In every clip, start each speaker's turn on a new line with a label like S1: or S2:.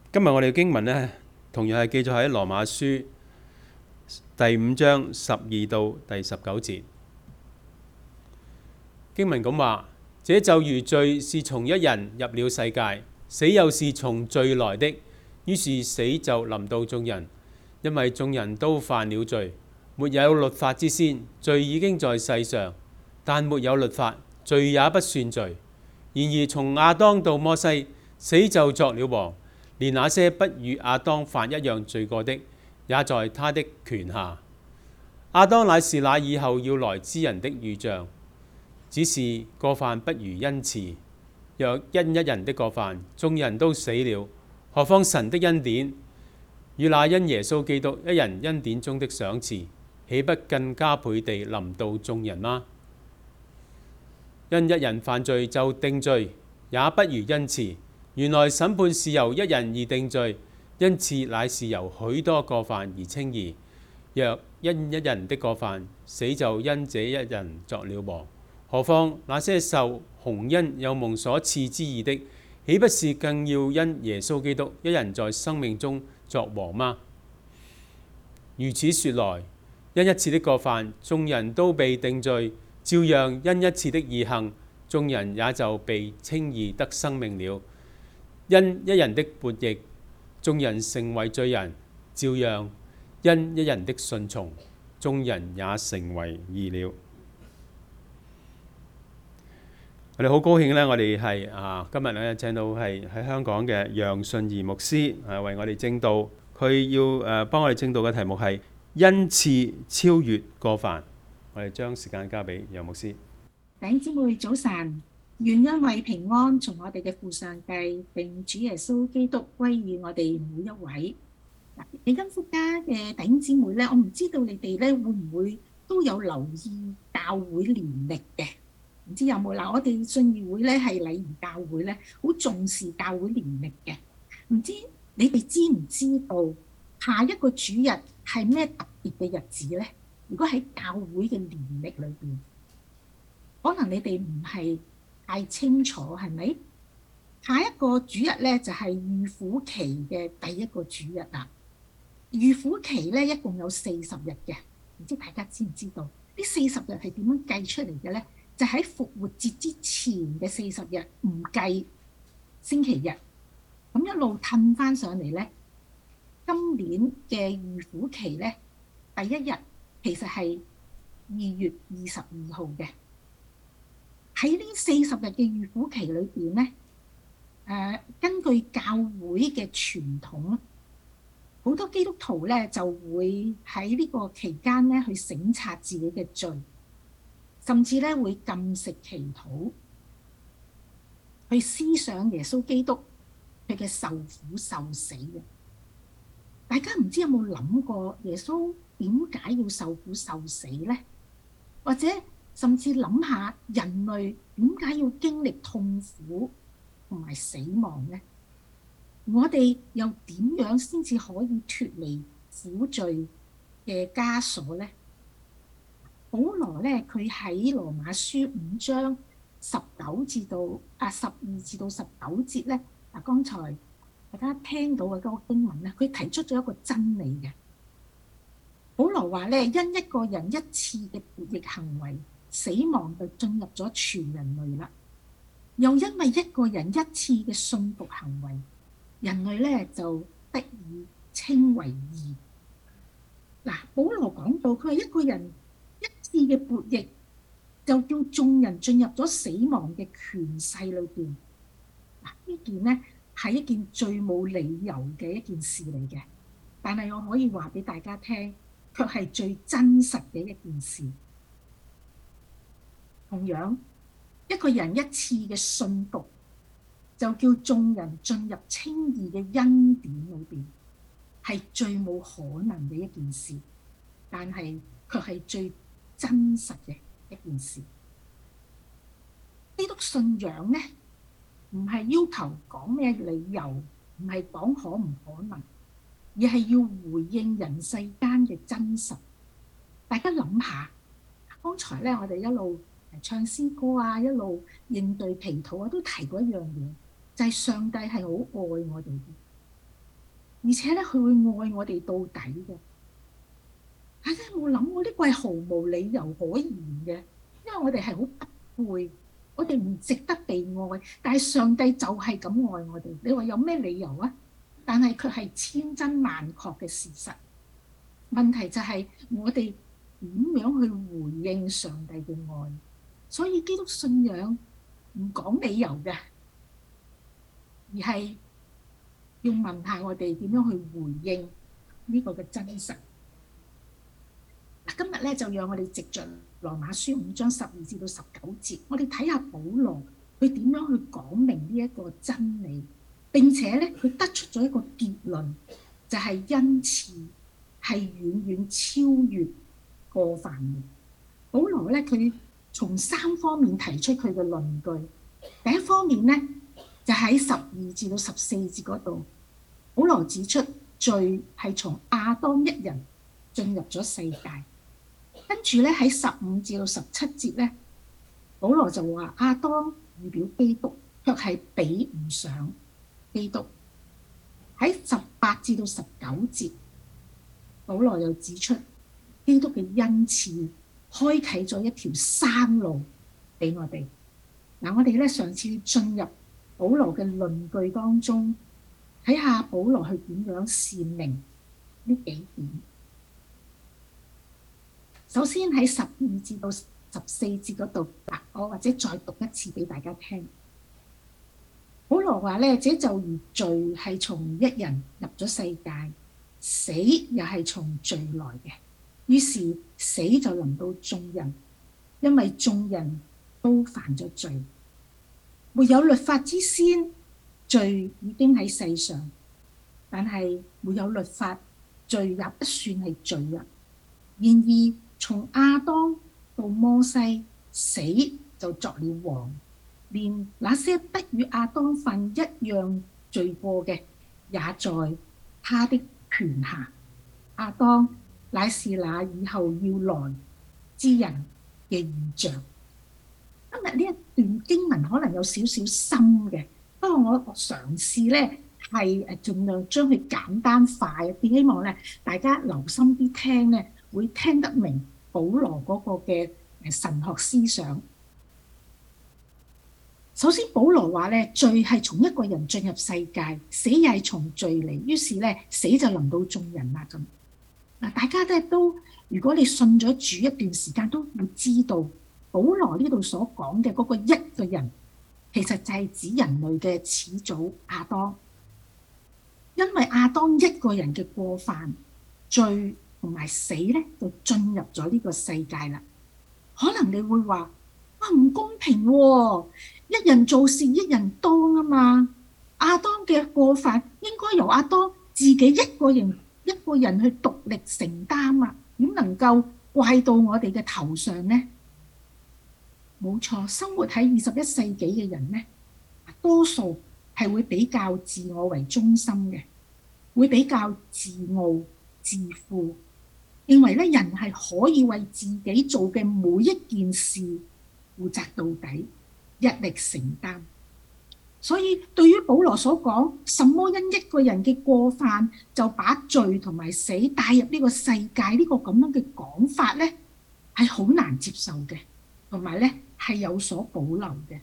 S1: 今日我哋嘅經文呢，同樣係記載喺羅馬書第5章12到第19節。經文咁話：這就如罪是從一人入了世界，死又是從罪來的，於是死就臨到眾人，因為眾人都犯了罪。沒有律法之先，罪已經在世上，但沒有律法，罪也不算罪。然而從亞當到摩西，死就作了王，連那些不與亞當犯一樣罪過的，也在他的權下。亞當乃是那以後要來之人的預像，只是過犯不如恩慈。若因一人的過犯，眾人都死了，何況神的恩典與那因耶穌基督一人恩典中的賞賜，豈不更加倍地臨到眾人嗎？因一人犯罪就定罪，也不如恩慈。原來審判是由一人而定罪，恩賜乃是由許多過犯而稱義。若因一人的過犯，死就因這一人作了王，何況那些受洪恩有蒙所賜之義的，豈不是更要因耶穌基督一人在生命中作王嗎？如此說來，因一次的過犯，眾人都被定罪，照樣因一次的義行，眾人也就被稱義得生命了。因一人的悖逆，眾人成為罪人，照樣因一人的順從，眾人也成為義了。我哋好高興呢，我哋係今日呢請到係喺香港嘅楊順儀牧師為我哋證道。佢要幫我哋證道嘅題目係恩賜超越過犯。我哋將時間交俾楊牧師。
S2: 弟兄姊妹早晨，願恩惠平安從我哋嘅父上帝並主耶穌基督歸於我哋每一位。李根福家嘅弟兄姊妹咧，我唔知道你哋咧會唔會都有留意教會年曆嘅？唔知有冇嗱？我哋信義會咧係禮儀教會咧，好重視教會年曆嘅。唔知你哋知唔知道下一個主日係咩特別嘅日子咧？如果喺教會嘅年曆裏邊，可能你哋唔係太清楚，係咪？下一個主日咧就係預苦期嘅第一個主日啦。預苦期咧一共有40日嘅，唔知大家知唔知道？呢40日係點樣計出嚟嘅咧？就喺復活節之前嘅40日，唔計星期日，咁一路褪翻上嚟咧。今年嘅預苦期咧，第一日其實係2月22號嘅。喺呢40日嘅預苦期裏邊咧，根據教會嘅傳統，好多基督徒咧就會喺呢個期間咧去省察自己嘅罪，甚至咧會禁食祈禱，去思想耶穌基督佢嘅受苦受死嘅。大家唔知有冇諗過耶穌點解要受苦受死咧？或者甚至諗下人類點解要經歷痛苦同埋死亡咧？我哋又點樣先至可以脫離苦罪嘅枷鎖咧？保羅咧，佢喺羅馬書5章12至到12至到19節咧，剛才大家聽到嘅嗰個經文咧，佢提出咗一個真理嘅。保羅話咧，因一個人一次嘅悖逆行為，死亡就進入咗全人類啦。又因為一個人一次嘅信服行為，人類咧就得以稱為義。嗱，保羅講到，佢話一個人一次嘅悖逆，就叫眾人進入咗死亡嘅權勢裏邊。嗱，呢件咧係一件最冇理由嘅一件事嚟嘅，但係我可以話俾大家聽，卻係最真實嘅一件事。同樣，一個人一次嘅信服，就叫眾人進入稱義嘅恩典裏邊，係最冇可能嘅一件事，但係卻係最真實嘅一件事。基督信仰呢，唔係要求講咩理由，唔係講可唔可能，而係要回應人世間嘅真實。大家諗下，剛才咧我哋一路唱詩歌啊，一路應對祈禱啊，都提過一樣嘢，就係上帝係好愛我哋嘅。 而且咧佢會愛我哋到底嘅。大家有冇諗過呢個係毫無理由可言嘅？因為我哋係好不配，我哋唔值得被愛，但係上帝就係咁愛我哋。你話有咩理由啊？但係佢係千真萬確嘅事實。問題就係我哋點樣去回應上帝嘅愛。所以基督信仰唔講理由嘅，而係要問下我哋點樣去回應呢個嘅真實。今日咧就讓我哋藉着羅馬書5章12至到19節，我哋睇下保羅佢點樣去講明呢一個真理，並且咧佢得出咗一個結論，就係恩賜係遠遠超越過犯嘅。保羅咧佢從3方面提出佢嘅論據。第一方面咧就喺12至到14節嗰度，保羅指出罪係從亞當一人進入咗世界。跟住咧喺15至到17節咧，保羅就話亞當預表基督，卻係比唔上基督。喺18至到19節，保羅又指出基督嘅恩賜開啟咗一條生路俾我哋。嗱，我哋咧上次進入保羅嘅論據當中，睇下保羅去點樣闡明呢幾點。首先喺12至到14節嗰度，我或者再讀一次俾大家聽。保羅話咧，這就如罪係從一人入咗世界，死又係從罪來嘅，於是死就臨到眾人，因為眾人都犯咗罪。沒有律法之先，罪已經喺世上，但係沒有律法，罪也不算係罪啦。然而從亞當到摩西，死就作了王，連那些不與亞當犯一樣罪過嘅，也在他的權下。亞當乃是那以後要來之人嘅預像。今日呢一段經文可能有少少深嘅，不過我嘗試咧係盡量將佢簡單化一啲，希望咧大家留心啲聽咧，會聽得明保羅嗰個嘅神學思想。首先，保羅話咧，罪係從一個人進入世界，死又係從罪嚟，於是咧死就臨到眾人啦咁。嗱，大家咧都，如果你信咗主一段時間，都會知道保羅呢度所講嘅嗰個一個人，其實就係指人類嘅始祖亞當。因為亞當一個人嘅過犯、罪同埋死咧，就進入咗呢個世界啦。可能你會話：哇，唔公平喎！一人做事一人當啊嘛。亞當嘅過犯應該由亞當自己一個人去獨力承擔啊，點能夠怪到我哋嘅頭上呢？冇錯，生活喺21世紀嘅人呢，多數係會比較自我為中心嘅，會比較自傲自負，認為咧人係可以為自己做嘅每一件事負責到底，一力承擔。所以對於保羅所講，什麼因一個人嘅過犯就把罪同埋死帶入呢個世界，呢個咁樣嘅講法咧，係好難接受嘅，同埋咧係有所保留嘅。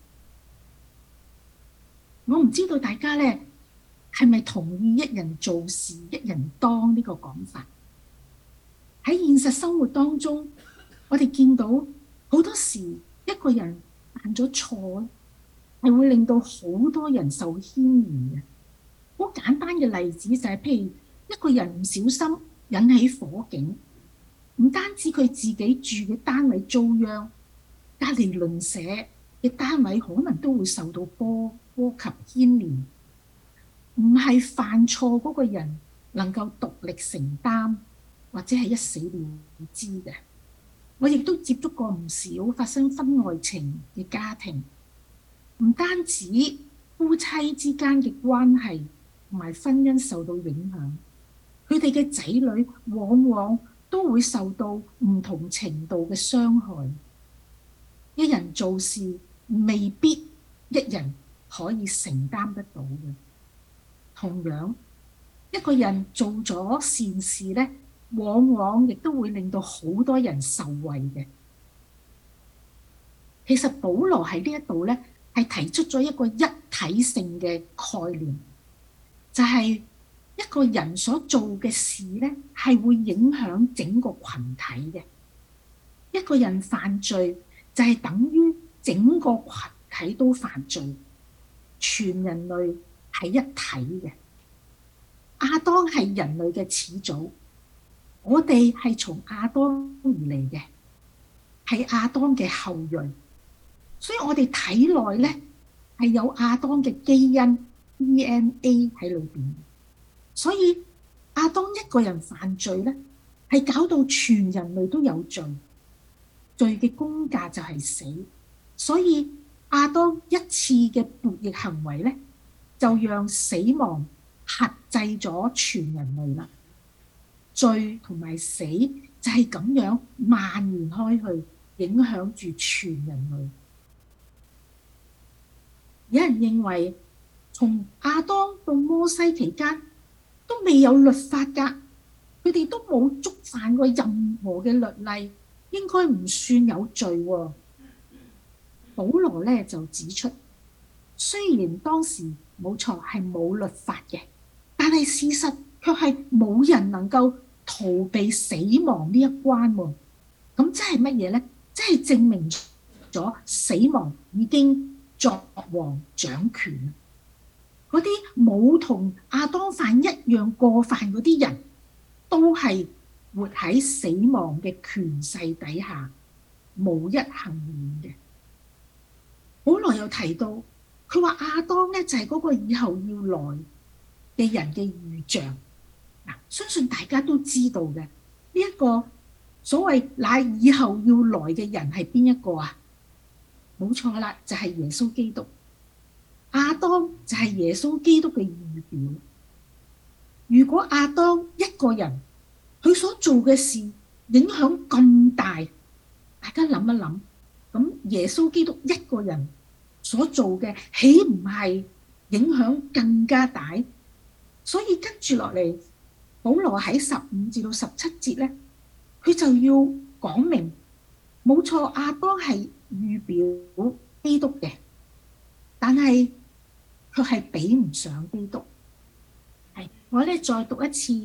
S2: 我唔知道大家咧係咪同意一人做事一人當呢個講法？喺現實生活當中，我哋見到好多時一個人犯咗錯，係會令到好多人受牽連嘅。好簡單嘅例子就係，譬如一個人唔小心引起火警，唔單止佢自己住嘅單位遭殃，隔離鄰舍嘅單位可能都會受到波及牽連。唔係犯錯嗰個人能夠獨力承擔，或者係一死了之嘅。我亦都接觸過唔少發生婚外情嘅家庭。唔單止夫妻之間嘅關係同埋婚姻受到影響，佢哋嘅仔女往往都會受到唔同程度嘅傷害。一人做事未必一人可以承擔得到嘅。同樣， 一個人做咗善事咧，往往亦都會令到好多人受惠嘅。其實保羅喺呢一度咧，係提出咗一個一體性嘅概念，就係一個人所做嘅事咧，係會影響整個群體嘅。一個人犯罪就係等於整個群體都犯罪，全人類係一體嘅。亞當係人類嘅始祖，我哋係從亞當而嚟嘅，係亞當嘅後裔，所以我哋體內咧係有亞當嘅基因 DNA 喺裏邊。所以亞當一個人犯罪咧，係搞到全人類都有罪，罪嘅工價就係死。所以亞當一次嘅悖逆行為咧，就讓死亡轄制咗全人類啦。罪同埋死就係咁樣蔓延開去，影響住全人類。有人認為從亞當到摩西期間都未有律法㗎，佢哋都冇觸犯過任何嘅律例，應該唔算有罪喎。保羅咧就指出，雖然當時冇錯係冇律法嘅，但係事實卻係冇人能夠逃避死亡呢一關喎。咁即係乜嘢咧？即係證明咗死亡已經作王掌權。嗰啲冇同亞當犯一樣過犯嗰啲人，都係活喺死亡嘅權勢底下，無一幸免嘅。保羅又提到，佢話亞當咧就係嗰個以後要來嘅人嘅預像。嗱，相信大家都知道嘅，呢一個所謂乃以後要來嘅人係邊一個啊？冇錯啦，就係耶穌基督。亞當就係耶穌基督嘅預表。如果亞當一個人佢所做嘅事影響咁大，大家諗一諗，咁耶穌基督一個人所做嘅，豈唔係影響更加大？所以跟住落嚟，保羅喺15至到17節咧，佢就要講明，冇錯，亞當係預表基督嘅，但係佢係比唔上基督。我咧再讀一次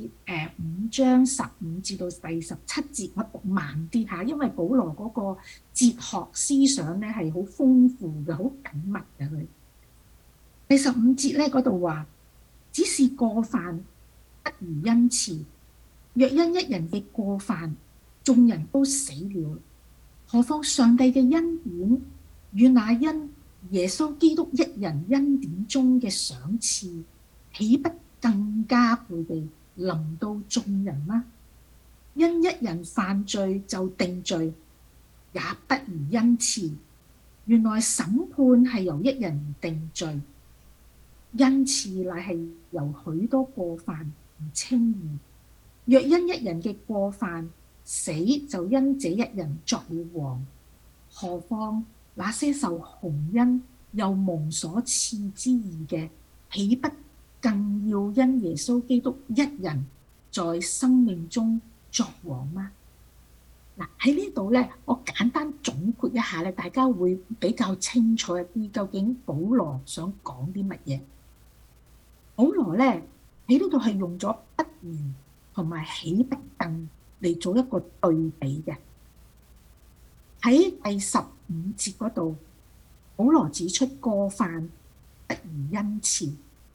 S2: 5章15至到第17節，我讀慢啲嚇，因為保羅嗰個哲學思想咧係好豐富嘅，好緊密嘅佢。第15節咧嗰度話，只是過犯不如恩賜，若因一人嘅過犯，眾人都死了，何況上帝嘅恩典與那因耶穌基督一人恩典中嘅賞賜，豈不更加倍地臨到眾人嗎？因一人犯罪就定罪，也不如恩賜。原來審判係由一人而定罪，恩賜乃係由許多過犯而稱義。若因一人嘅過犯，死就因這一人作了王，何況那些受洪恩又蒙所賜之義嘅，豈不更要因耶穌基督一人在生命中作王嗎？嗱，喺呢度咧，我簡單總括一下咧，大家會比較清楚一啲，究竟保羅想講啲乜嘢？保羅咧喺呢度係用咗不如同埋豈不更嚟做一個對比嘅。喺第15節嗰度，保羅指出過犯不如恩賜。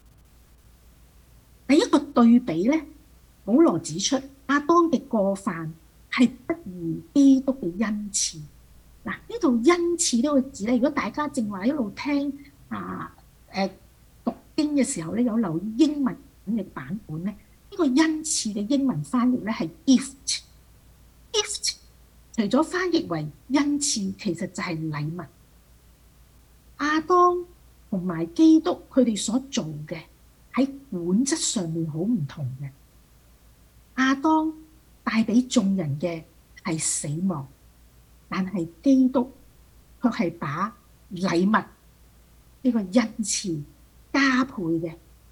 S2: 第一個對比咧，保羅指出亞當嘅過犯係不如基督嘅恩賜。嗱，呢度恩賜呢個字咧，如果大家正話一路聽讀經嘅時候咧，有留意英文嘅版本咧，呢個恩賜嘅英文翻譯咧係 gift。gift 除咗翻譯為恩賜，其實就係禮物。亞當同埋基督佢哋所做嘅喺本質上面好唔同嘅。亞當帶俾眾人嘅係死亡，但係基督卻係把禮物呢個恩賜加倍嘅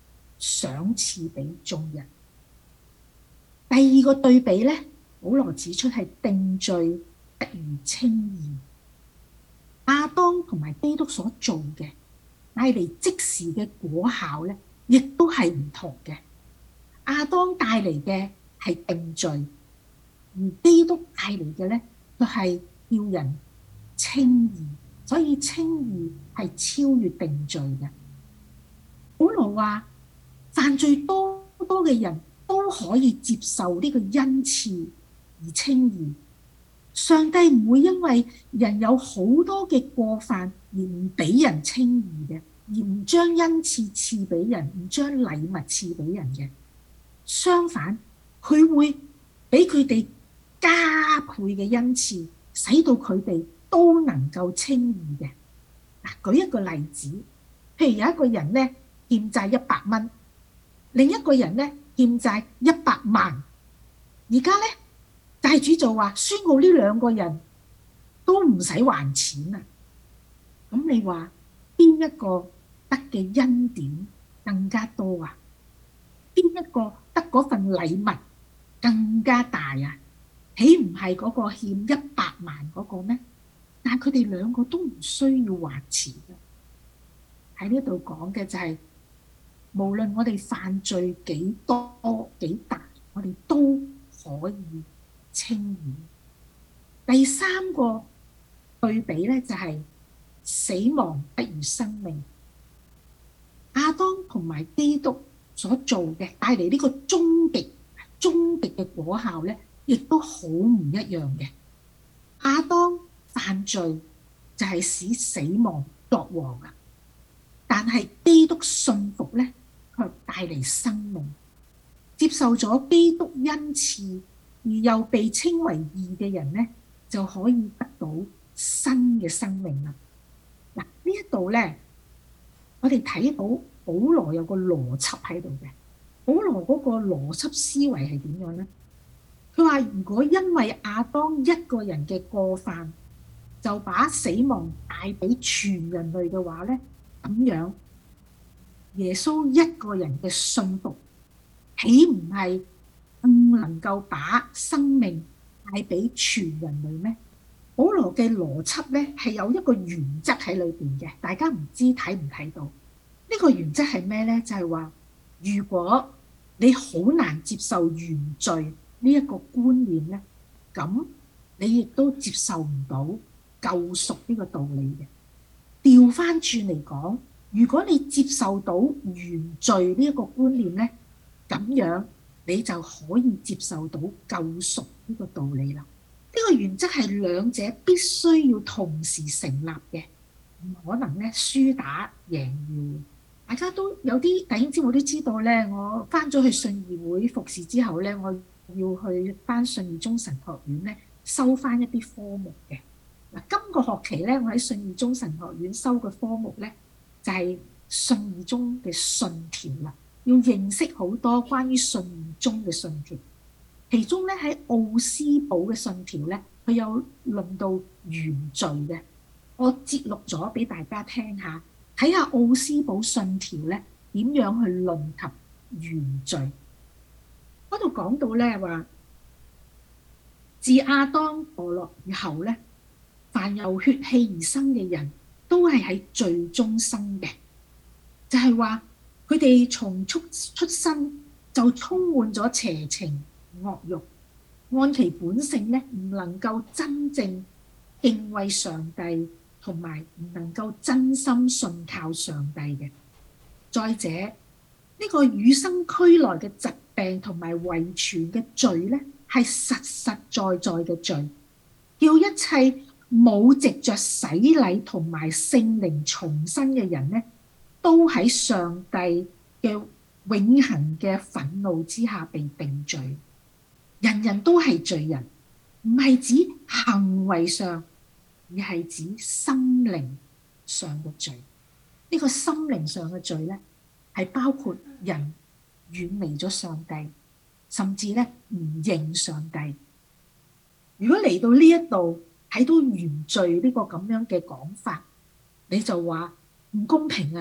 S2: 賞賜俾眾人。第二個對比咧，保羅指出係定罪不如稱義。亞當同埋基督所做嘅帶嚟即時嘅果效咧，亦都係唔同嘅。亞當帶嚟嘅係定罪，而基督帶嚟嘅咧，就係叫人稱義。所以稱義係超越定罪嘅。保羅話，犯罪多嘅人都可以接受呢個恩賜而稱義。上帝唔會因為人有好多嘅過犯而唔俾人稱義嘅，而唔將恩賜賜俾人，唔將禮物賜俾人嘅。相反，佢會俾佢哋加倍嘅恩賜，使到佢哋都能夠稱義嘅。嗱，舉一個例子，譬如有一個人咧欠債100蚊，另一個人咧欠債100萬，而家咧債主就話宣告呢兩個人都唔使還錢啊！咁你話邊一個得嘅恩典更加多啊？邊一個得嗰份禮物更加大啊？豈唔係嗰個欠100萬嗰個咩？但係佢哋兩個都唔需要還錢啊！喺呢度講嘅就係，無論我哋犯罪幾多幾大，我哋都可以稱義。第三個對比咧，就係死亡不如生命。亞當同埋基督所做嘅帶嚟呢個終極嘅果效咧，亦都好唔一樣嘅。亞當犯罪就係使死亡作王啊，但係基督信服咧，卻帶嚟生命。接受咗基督恩賜而又被稱為義嘅人咧，就可以得到新嘅生命啦。嗱，呢一度咧，我哋睇到保羅有個邏輯喺度嘅。保羅嗰個邏輯思維係點樣咧？佢話如果因為亞當一個人嘅過犯，就把死亡帶俾全人類嘅話咧，咁樣耶穌一個人嘅信服，豈唔係更能夠把生命帶俾全人類咩？保羅嘅邏輯咧係有一個原則喺裏邊嘅，大家唔知睇唔睇到？呢個原則係咩咧？就係話，如果你好難接受原罪呢一個觀念咧，咁你亦都接受唔到救贖呢個道理嘅。調翻轉嚟講，如果你接受到原罪呢一個觀念咧，咁樣你就可以接受到救贖呢個道理啦。呢個原則係兩者必須要同時成立嘅，唔可能咧輸打贏要。大家都有啲弟兄姊妹都知道咧，我翻咗去信義會服侍之後咧，我要去翻信義中神學院咧修翻一啲科目嘅。嗱，今個學期咧，我喺信義中神學院修嘅科目咧，就係信義中嘅信條啦，要認識好多關於信義中嘅信條。其中咧喺奧斯堡嘅信條咧，佢有論到原罪嘅，我節錄咗俾大家聽下，睇下奧斯堡信條咧點樣去論及原罪。嗰度講到咧話，自亞當墮落以後咧，凡由血氣而生嘅人都係喺罪中生嘅，就係話佢哋從出生就充滿咗邪情惡慾，按其本性咧唔能夠真正敬畏上帝，同埋唔能夠真心信靠上帝嘅。再者，呢個與生俱來嘅疾病同埋遺傳嘅罪咧，係實實在在嘅罪，叫一切冇藉着洗禮同埋聖靈重生嘅人咧，都喺上帝嘅永恆嘅憤怒之下被定罪。人人都係罪人，唔係指行為上，而係指心靈上嘅罪。呢個心靈上嘅罪咧，係包括人遠離咗上帝，甚至咧唔認上帝。如果嚟到呢一度睇到原罪呢個咁樣嘅講法，你就話唔公平啊！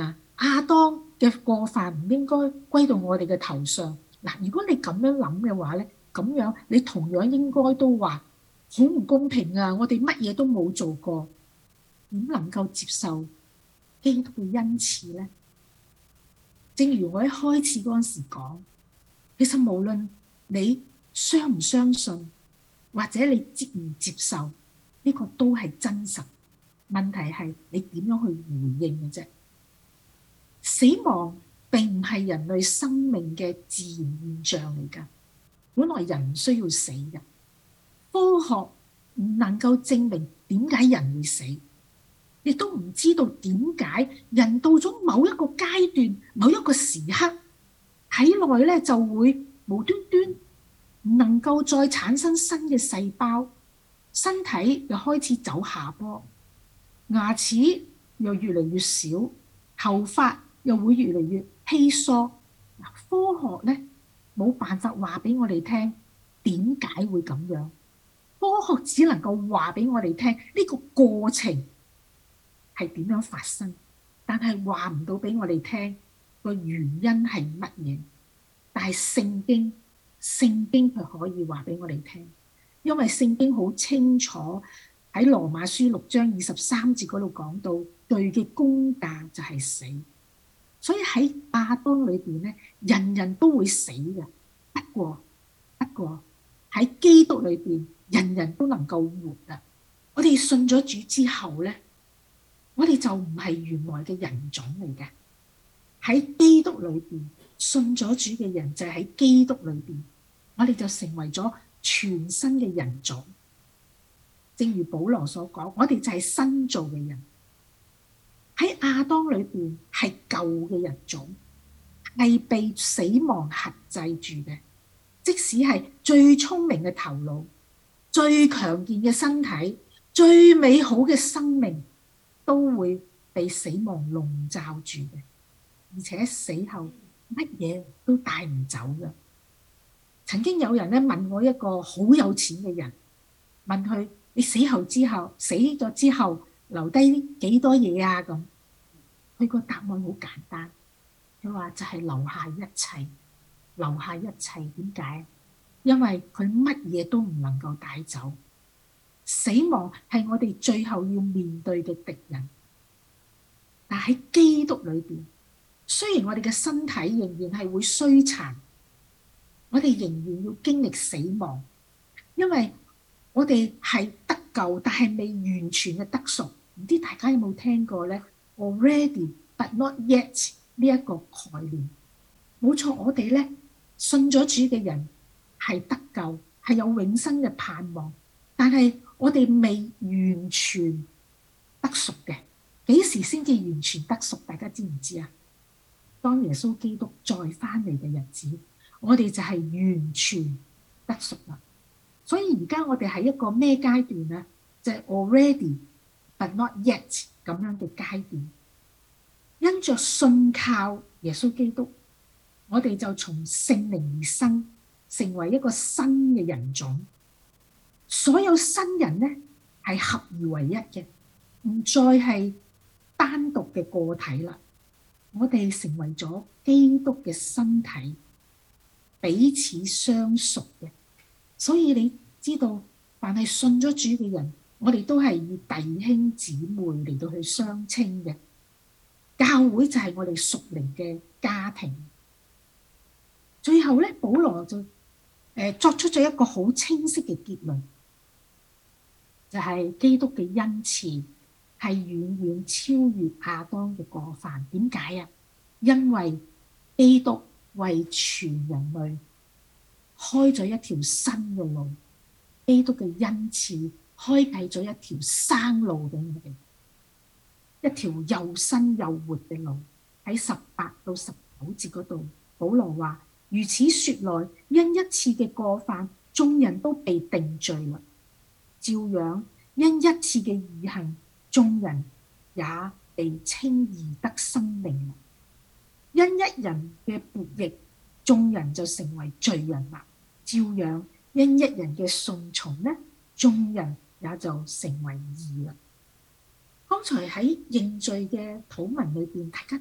S2: 亞當嘅過犯唔應該歸到我哋嘅頭上。嗱，如果你咁樣諗嘅話咧，咁樣你同樣應該都話好唔公平啊！我哋乜嘢都冇做過，點能夠接受基督嘅恩賜咧？正如我一開始嗰陣時講，其實無論你相唔相信，或者你接唔接受，呢個都係真實。問題係你點樣去回應嘅啫。死亡並唔係人類生命嘅自然現象嚟㗎。本來人唔需要死嘅，科學唔能夠證明點解人會死，亦都唔知道點解人到咗某一個階段、某一個時刻，體內咧就會無端端唔能夠再產生新嘅細胞，身體又開始走下坡，牙齒又越嚟越少，頭髮又會越嚟越稀疏。科學咧冇辦法話俾我哋聽點解會咁樣，科學只能夠話俾我哋聽呢個過程係點樣發生，但係話唔到俾我哋聽個原因係乜嘢。但係聖經佢可以話俾我哋聽，因為聖經好清楚喺羅馬書6章23節嗰度講到，罪嘅工價就係死。所以喺亞當裏邊咧，人人都會死嘅。不過喺基督裏邊，人人都能夠活啊！我哋信咗主之後咧，我哋就唔係原來嘅人種嚟嘅。喺基督裏邊，信咗主嘅人就係喺基督裏邊，我哋就成為咗全新嘅人種。正如保羅所講，我哋就係新造嘅人。喺亞當裏邊係舊嘅人種，係被死亡轄制住嘅。即使係最聰明嘅頭腦、最強健嘅身體、最美好嘅生命，都會被死亡籠罩住嘅。而且死後乜嘢都帶唔走嘅。曾經有人咧問我一個好有錢嘅人，問佢：你死咗之後留低幾多嘢啊？咁佢個答案好簡單，佢話就係留下一切，留下一切。點解？因為佢乜嘢都唔能夠帶走。死亡係我哋最後要面對嘅敵人。但喺基督裏邊，雖然我哋嘅身體仍然係會衰殘，我哋仍然要經歷死亡，因為我哋係得救，但係未完全嘅得贖。唔知大家有冇聽過咧 ？Already but not yet 呢一個概念，冇錯。我哋咧信咗主嘅人係得救，係有永生嘅盼望，但係我哋未完全得贖嘅。幾時先至完全得贖？大家知唔知啊？當耶穌基督再翻嚟嘅日子，我哋就係完全得贖啦。所以而家我哋係一個咩階段咧？就係 already but not yet 咁樣嘅階段。因着信靠耶穌基督，我哋就從聖靈而生，成為一個新嘅人種。所有新人咧係合而為一嘅，唔再係單獨嘅個體啦。我哋成為咗基督嘅身體，彼此相屬嘅。所以你知道，凡係信咗主嘅人，我哋都係以弟兄姊妹嚟到去相稱嘅。教會就係我哋屬靈嘅家庭。最後咧，保羅就作出咗一個好清晰嘅結論，就係基督嘅恩賜係遠遠超越亞當嘅過犯。點解啊？因為基督為全人類開咗一條新嘅路，基督嘅恩賜開啟咗一條生路俾我哋，一條又新又活嘅路。喺18到19節嗰度，保羅話：如此說來，因一次嘅過犯，眾人都被定罪啦；照樣因一次嘅義行，眾人也被稱義得生命啦。因一人嘅悖逆，眾人就成為罪人啦；照樣因一人嘅順從呢，眾人也就成為義啦。剛才喺認罪嘅禱文裏邊，大家都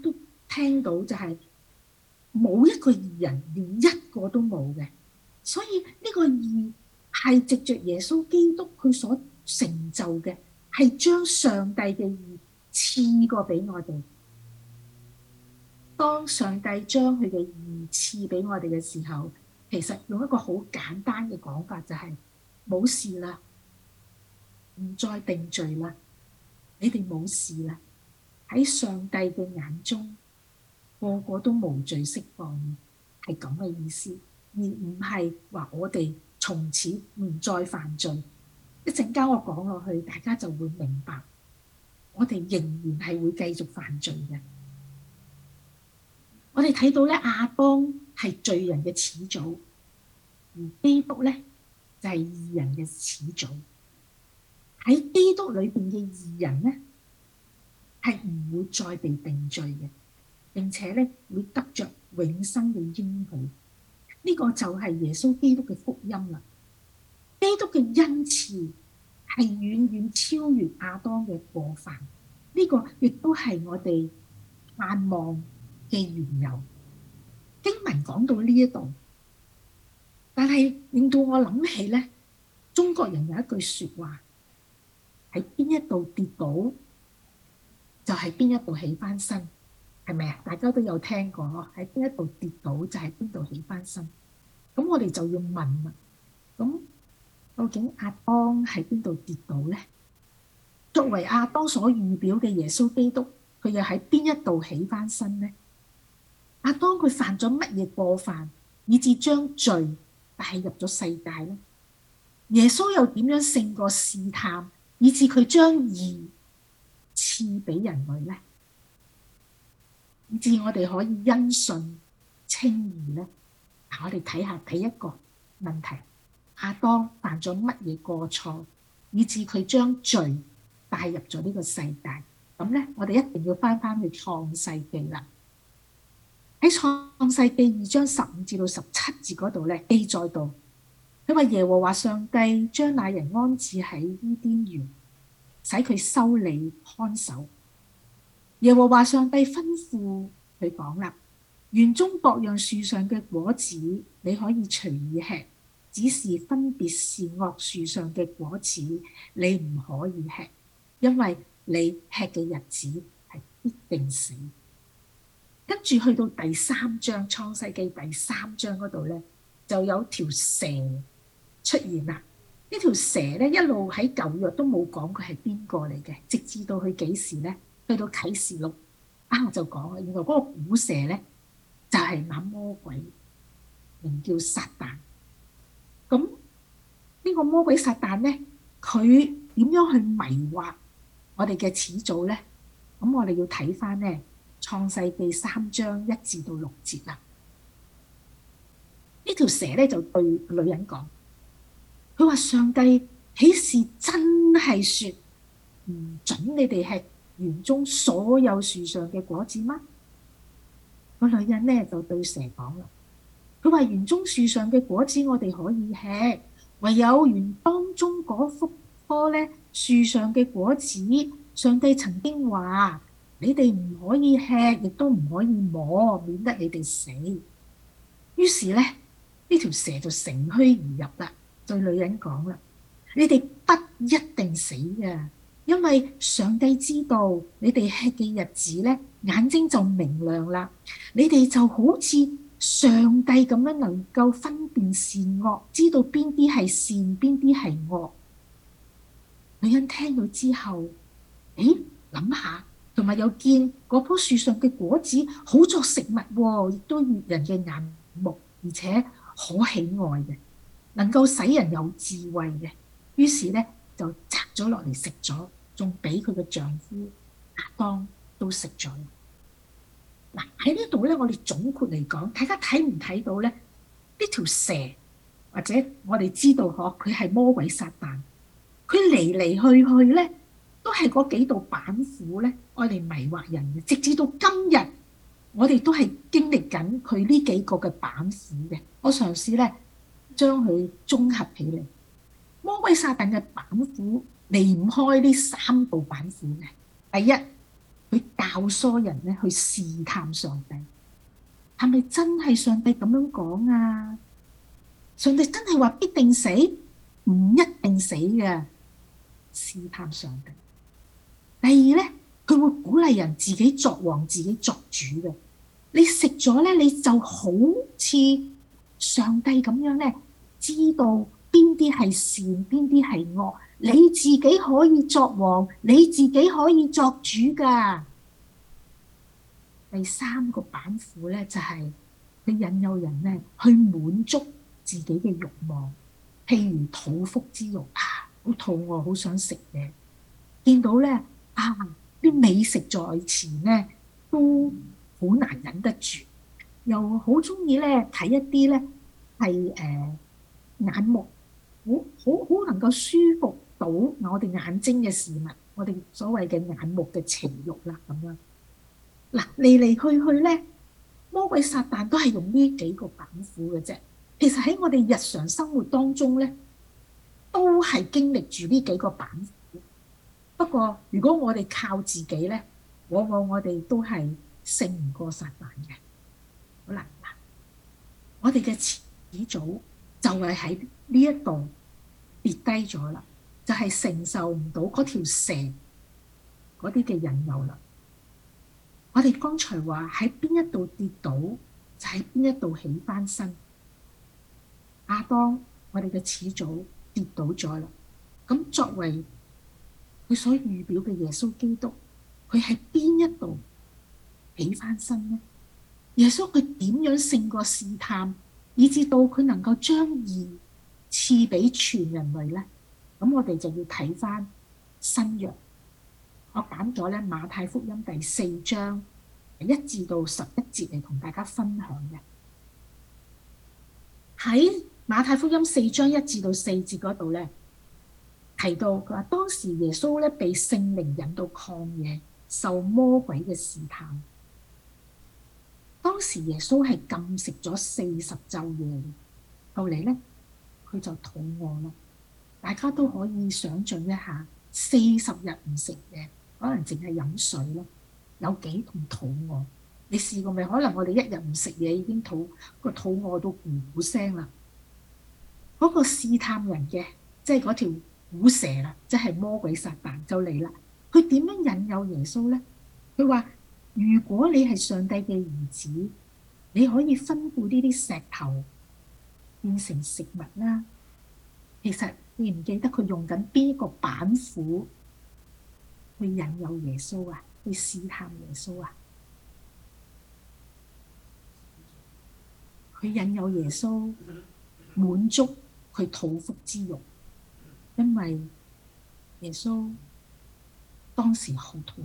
S2: 聽到就係冇一個義人，連一個都冇嘅。所以呢個義係藉着耶穌基督佢所成就嘅，係將上帝嘅義賜過俾我哋。當上帝將佢嘅義賜俾我哋嘅時候，其實用一個好簡單嘅講法就係冇事啦，唔再定罪啦，你哋冇事啦。喺上帝嘅眼中，個個都無罪釋放，係咁嘅意思，而唔係話我哋從此唔再犯罪。一陣間我講落去，大家就會明白，我哋仍然係會繼續犯罪嘅。我哋睇到咧，亞當係罪人嘅始祖，而基督咧就係義人嘅始祖。喺基督裏邊嘅義人咧，係唔會再被定罪嘅，並且咧會得着永生嘅應許。呢個就係耶穌基督嘅福音啦。基督嘅恩賜係遠遠超越亞當嘅過犯，呢個亦都係我哋盼望嘅緣由。經文講到呢一度，但係令到我諗起咧，中國人有一句説話，喺邊一度跌倒就係邊一度起翻身，係咪啊？大家都有聽過咯，喺邊一度跌倒就係邊度起翻身。咁我哋就要問啦，咁究竟亞當喺邊度跌倒咧？作為亞當所預表嘅耶穌基督，佢又喺邊一度起翻身咧？亞當佢犯咗乜嘢過犯，以致將罪帶入咗世界咧？耶穌又點樣勝過試探，以致佢將義賜俾人類咧？以致我哋可以因信稱義咧？嗱，我哋睇下第一個問題，亞當犯咗乜嘢過錯，以致佢將罪帶入咗呢個世界？咁咧，我哋一定要翻去創世記啦。喺創世記2章15至到17節嗰度咧，記載到，佢話耶和華上帝將那人安置喺伊甸園，使佢修理看守。耶和華上帝吩咐佢講啦，園中各樣樹上嘅果子你可以隨意吃，只是分別善惡樹上嘅果子你唔可以吃，因為你吃嘅日子係必定死。跟住去到第3章，創世記第3章嗰度咧，就有條蛇出現啦。呢條蛇咧一路喺舊約都冇講佢係邊個嚟嘅，直至到佢幾時咧？去到啟示錄我就講啦，原來嗰個古蛇咧就係那魔鬼，名叫撒旦。咁呢個魔鬼撒旦咧，佢點樣去迷惑我哋嘅始祖咧？咁我哋要睇翻咧創世記3章1至到6節啦。呢條蛇咧就對女人講，佢話上帝豈是真係說唔准你哋吃園中所有樹上嘅果子嗎？個女人咧就對蛇講啦，佢話園中樹上嘅果子我哋可以吃，唯有園當中嗰幅棵咧樹上嘅果子，上帝曾經話你哋唔可以吃，亦都唔可以摸，免得你哋死。於是咧呢條蛇就乘虛而入啦，對女人講啦，你哋不一定死嘅，因為上帝知道你哋吃嘅日子咧，眼睛就明亮啦，你哋就好似上帝咁樣能夠分辨善惡，知道邊啲係善，邊啲係惡。女人聽到之後，諗下，同埋又見嗰棵樹上嘅果子好作食物喎，亦都悅人嘅眼目，而且可喜愛嘅，能夠使人有智慧嘅。於是咧就摘咗落嚟食咗，仲俾佢嘅丈夫亞當都食咗。嗱，喺呢度咧，我哋總括嚟講，大家睇唔睇到咧？呢條蛇或者我哋知道佢係魔鬼撒旦，佢嚟嚟去去咧都係嗰幾道板斧咧，愛嚟迷惑人嘅。直至到今日，我哋都係經歷緊佢呢幾個嘅板斧嘅。我嘗試咧將佢綜合起嚟。魔鬼撒旦嘅板斧離唔開呢3道板斧嘅。第一去教唆人咧去試探上帝，係咪真係上帝咁樣講啊？上帝真係話必定死？唔一定死嘅，試探上帝。第二咧，佢會鼓勵人自己作王、自己作主嘅。你食咗咧，你就好似上帝咁樣咧，知道邊啲係善，邊啲係惡。你自己可以作王，你自己可以作主噶。第三個板斧咧，就係佢引誘人咧去滿足自己嘅慾望，譬如肚腹之慾啊，好肚餓，好想食嘢，見到咧啊啲美食在前咧，都好難忍得住，又好中意咧睇一啲咧係眼目好能夠舒服到我哋眼睛嘅事物，我哋所謂嘅眼目嘅情慾啦咁樣。嗱，嚟嚟去去咧，魔鬼撒旦都係用呢幾個板斧嘅啫。其實喺我哋日常生活當中咧，都係經歷住呢幾個板斧。不過，如果我哋靠自己咧，往往我哋都係勝唔過撒旦嘅。好啦，我哋嘅始祖就係喺呢一度跌低咗啦，就係承受唔到嗰條蛇嗰啲嘅引誘啦。我哋剛才話喺邊一度跌倒，就喺邊一度起翻身。亞當，我哋嘅始祖跌倒咗啦。咁作為佢所預表嘅耶穌基督，佢喺邊一度起翻身呢？耶穌佢點樣勝過試探，以至到佢能夠將義賜俾全人類呢？咁我哋就要睇翻新約。我揀咗咧馬太福音第4章1至到11節嚟同大家分享嘅。喺馬太福音4章1至到4節嗰度咧，提到佢話當時耶穌咧被聖靈引到曠野，受魔鬼嘅試探。當時耶穌係禁食咗40晝夜，後嚟咧佢就肚餓啦。大家都可以想像一下，40日唔食嘢，可能淨係飲水咯，有幾咁肚餓？你試過未？可能我哋一日唔食嘢已經個肚餓到咕咕聲啦。嗰個試探人嘅，即係嗰條古蛇啦，即係魔鬼撒旦就嚟啦。佢點樣引誘耶穌咧？佢話：如果你係上帝嘅兒子，你可以吩咐呢啲石頭變成食物啦。其實記唔記得佢用緊邊個板斧去引誘耶穌啊？去試探耶穌啊？佢引誘耶穌滿足佢肚腹之慾，因為耶穌當時好肚餓。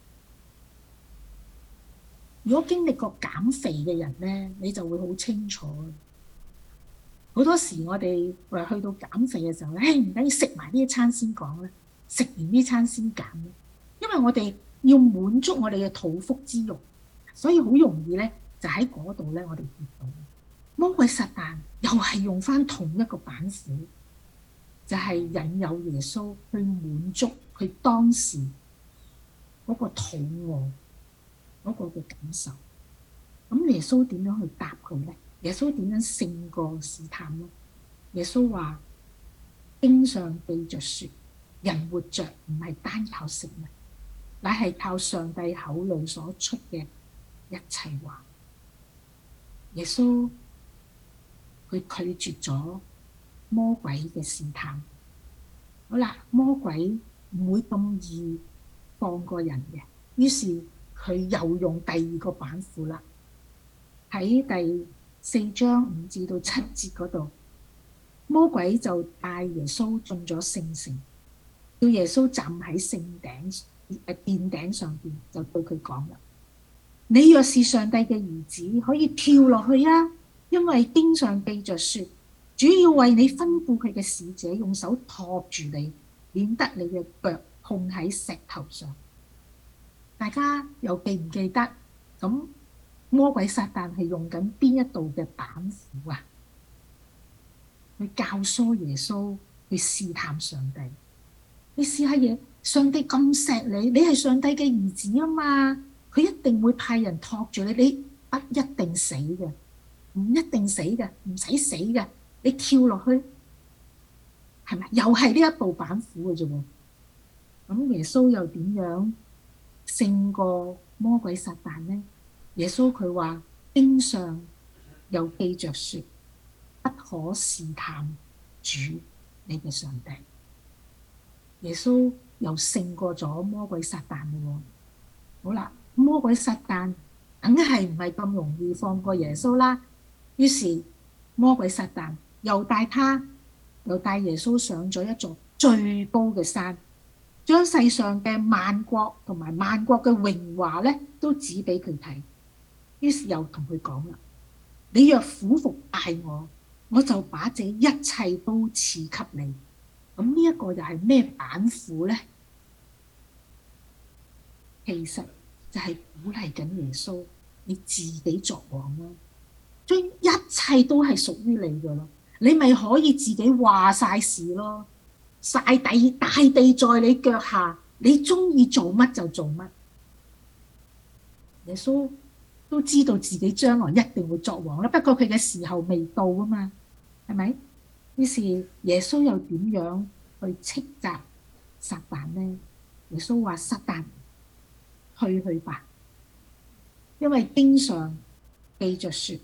S2: 如果經歷過減肥嘅人咧，你就會好清楚。好多時我哋話去到減肥嘅時候咧，唔緊要食埋呢一餐先講啦，食完呢餐先減啦。因為我哋要滿足我哋嘅肚腹之慾，所以好容易咧就喺嗰度咧我哋跌倒。魔鬼撒旦又係用翻同一個板斧，就係引誘耶穌去滿足佢當時嗰個肚餓嗰個嘅感受。咁耶穌點樣去答佢咧？耶穌點樣勝過試探咧？耶穌話：經上記着說，人活着唔係單靠食物，乃係靠上帝口裏所出嘅一切話。耶穌佢拒絕咗魔鬼嘅試探。好啦，魔鬼唔會咁易放過人嘅，於是佢又用第二個板斧啦。喺第4章5至到7節嗰度，魔鬼就帶耶穌進咗聖城，叫耶穌站喺殿頂上邊，就對佢講啦：你若是上帝嘅兒子，可以跳落去啊！因為經上記着說，主要為你吩咐佢嘅使者用手托住你，免得你嘅腳碰喺石頭上。大家又記唔記得？咁魔鬼撒旦係用緊邊一度嘅板斧啊？去教唆耶穌去試探上帝。你試下嘢， 上帝咁錫你，你係上帝嘅兒子啊嘛，佢一定會派人托住你，你不一定死嘅，唔一定死嘅，唔使死嘅，你跳落去係咪？又係呢一道板斧嘅啫喎。咁耶穌又點樣勝過魔鬼撒旦呢？耶穌佢話經上又記着說，不可試探主你嘅上帝。耶穌又勝過咗魔鬼撒旦嘅喎。好啦，魔鬼撒旦梗係唔係咁容易放過耶穌啦。於是魔鬼撒旦又帶耶穌上咗一座最高嘅山，將世上嘅萬國同埋萬國嘅榮華咧都指俾佢睇。於是又同佢講啦：你若俯伏拜我，我就把這一切都賜給你。咁呢一個又係咩板斧咧？其實就係鼓勵緊耶穌，你自己作王咯，將一切都係屬於你嘅咯，你咪可以自己話晒事咯。大地在你腳下，你中意做乜就做乜。耶穌都知道自己將來一定會作王啦，不過佢嘅時候未到啊嘛，係咪？於是耶穌又點樣去斥責撒旦呢？耶穌話：撒旦，去吧，因為經上記着說，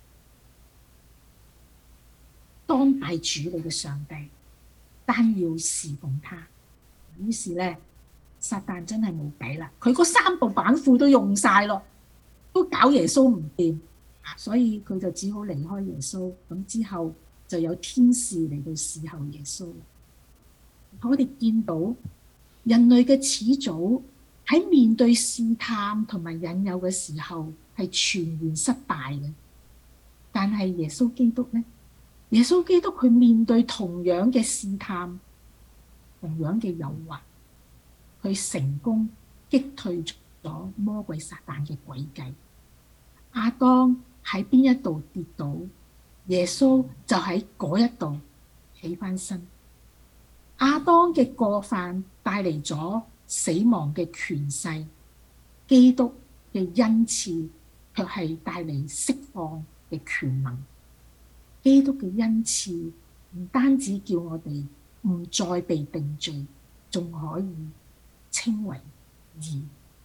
S2: 當拜主你嘅上帝，單要侍奉他。於是咧，撒旦真係冇計啦，佢嗰3部板斧都用晒咯，都搞耶穌唔掂，所以佢就只好離開耶穌。咁之後就有天使嚟到侍候耶穌。我哋見到人類嘅始祖喺面對試探同埋引誘嘅時候係全然失敗嘅，但係耶穌基督呢？耶穌基督佢面對同樣嘅試探、同樣嘅誘惑，佢成功擊退咗魔鬼撒旦嘅詭計。亞當喺邊一度跌倒，耶穌就喺嗰一度起返身。亞當嘅過犯帶嚟咗死亡嘅權勢，基督嘅恩賜卻係帶嚟釋放嘅權能。基督嘅恩賜唔單止叫我哋唔再被定罪，仲可以稱為義。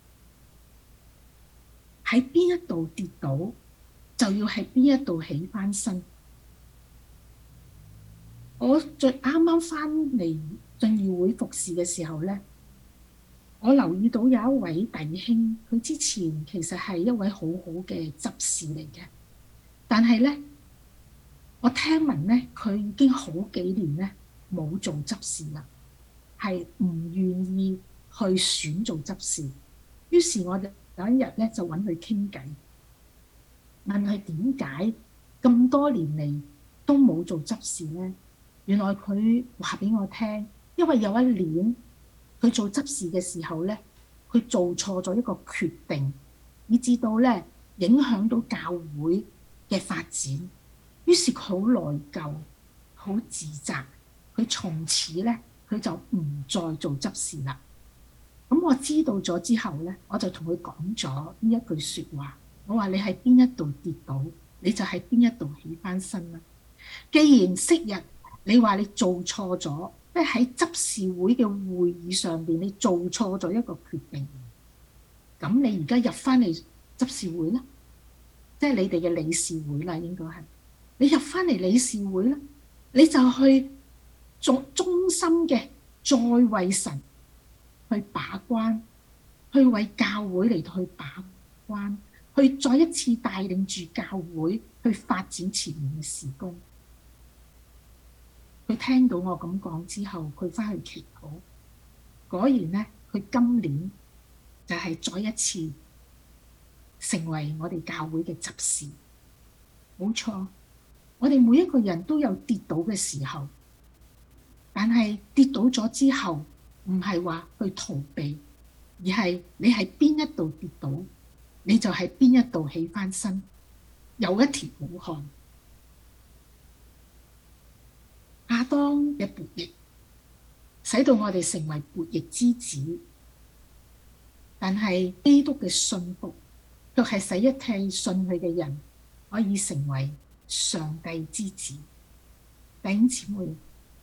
S2: 喺邊一度跌倒，就要喺邊一度起返身。我啱啱返嚟進義會服侍嘅時候咧，我留意到有一位弟兄，佢之前其實係一位好好嘅執事嚟嘅，但係咧，我聽聞咧，佢已經好幾年咧冇做執事啦，係唔願意去選做執事。於是我哋有一日咧就揾佢傾偈，問佢點解咁多年嚟都冇做執事咧？原來佢話俾我聽，因為有一年佢做執事嘅時候咧，佢做錯咗一個決定，以至到咧影響到教會嘅發展。於是佢好內疚，好自責，佢從此咧佢就唔再做執事啦。咁我知道咗之後咧，我就同佢講咗呢一句説話，我話你喺邊一度跌倒，你就喺邊一度起返身啦。既然昔日你話你做錯咗，即係喺執事會嘅會議上邊，你做錯咗一個決定，咁你而家入返嚟執事會啦，即係你哋嘅理事會啦，應該係。你入返嚟理事會啦，你就去做忠心嘅，再為神去把關，去為教會嚟到去把關，去再一次帶領住教會去發展前面嘅事工。佢聽到我咁講之後，佢返去祈禱，果然呢，佢今年就係再一次成為我哋教會嘅執事。冇錯。我哋每一個人都有跌倒嘅時候，但係跌倒咗之後，唔係話去逃避，而係你喺邊一度跌倒，你就喺邊一度起返身，有一條好漢。亞當嘅悖逆， 使到我哋成為悖逆之子。但係基督嘅信服，卻係使一切信佢嘅人可以成為上帝之子。弟兄姊妹，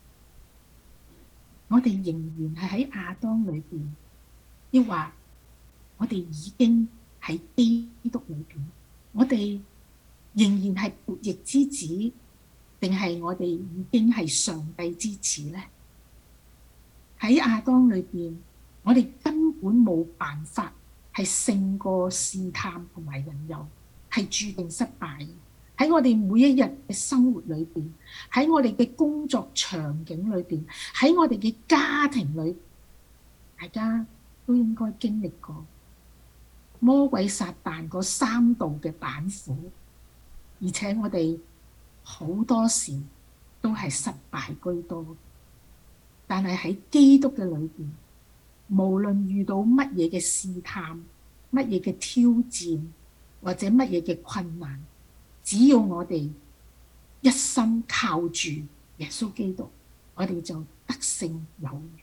S2: 我哋仍然係喺亞當裏邊，抑或我哋已經喺基督裏邊？我哋仍然係悖逆之子，定係我哋已經係上帝之子呢？喺亞當裏邊，我哋根本冇辦法係勝過試探同埋引誘，係注定失敗。喺我哋每一日嘅生活裏邊，喺我哋嘅工作場景裏邊，喺我哋嘅家庭裏，大家都應該經歷過魔鬼撒旦嗰3道嘅板斧，而且我哋好多時都係失敗居多。但係喺基督嘅裏邊，無論遇到乜嘢嘅試探、乜嘢嘅挑戰或者乜嘢嘅困難，只要我哋一心靠住耶穌基督，我哋就得勝有餘。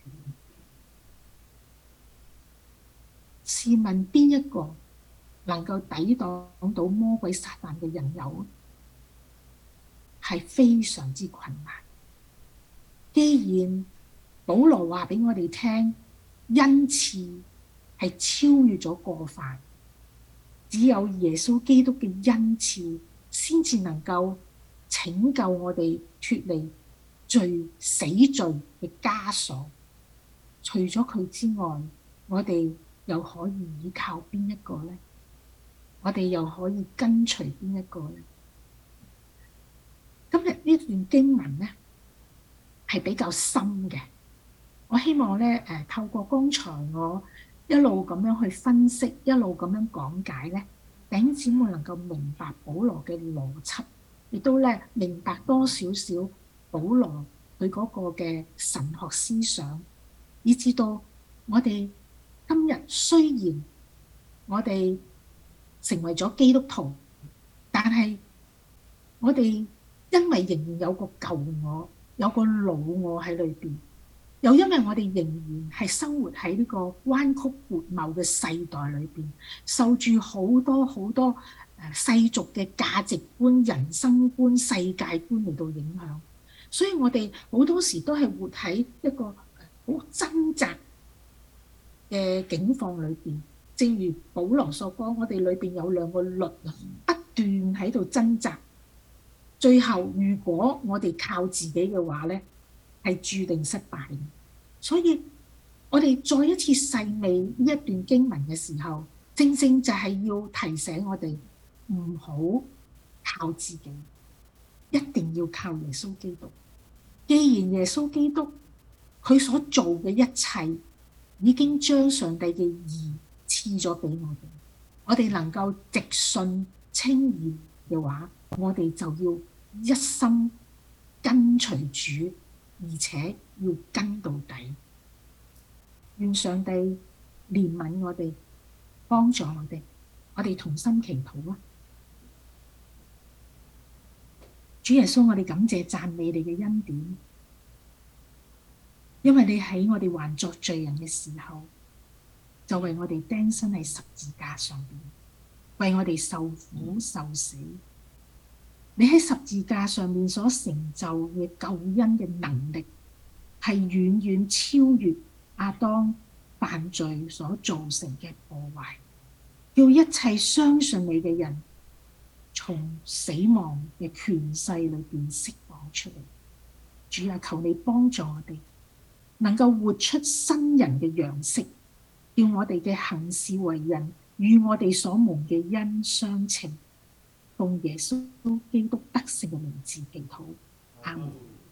S2: 試問邊一個能夠抵擋到魔鬼撒旦嘅引誘？係非常之困難。既然保羅話俾我哋聽，恩賜係超越咗過犯，只有耶穌基督嘅恩賜先至能夠拯救我哋脫離死罪嘅枷鎖。除咗佢之外，我哋又可以依靠邊一個呢？我哋又可以跟隨邊一個呢？今日呢段經文呢，係比較深嘅。我希望咧透過剛才我一路咁樣去分析，一路咁樣講解咧，弟兄姊妹能夠明白保羅嘅邏輯，亦都咧明白多少少保羅佢嗰個嘅神學思想，以至到我哋今日雖然我哋成為咗基督徒，但係我哋因為仍然有個舊我，有個老我喺裏邊。又因為我哋仍然係生活喺呢個彎曲悖謬嘅世代裏邊，受住好多好多世俗嘅價值觀、人生觀、世界觀嚟到影響，所以我哋好多時都係活喺一個好掙扎嘅境況裏邊。正如保羅所講，我哋裏邊有2個律不斷喺度掙扎，最後如果我哋靠自己嘅話咧，係注定失敗嘅。所以我哋再一次細味呢一段經文嘅時候，正正就係要提醒我哋唔好靠自己，一定要靠耶穌基督。既然耶穌基督佢所做嘅一切已經將上帝嘅義賜咗俾我哋，我哋能夠直信稱義嘅話，我哋就要一心跟隨主，而且要跟到底。願上帝憐憫我哋，幫助我哋同心祈禱啊！主耶穌，我哋感謝讚美你嘅恩典，因為你喺我哋還作罪人嘅時候，就為我哋釘身喺十字架上邊，為我哋受苦受死。你喺十字架上面所成就嘅救恩嘅能力，係遠遠超越亞當犯罪所造成嘅破壞，叫一切相信你嘅人從死亡嘅權勢裏邊釋放出嚟。主啊，求你幫助我哋，能夠活出新人嘅樣式，叫我哋嘅行事為人與我哋所蒙嘅恩相稱。奉耶穌基督得勝嘅名字祈禱，阿門。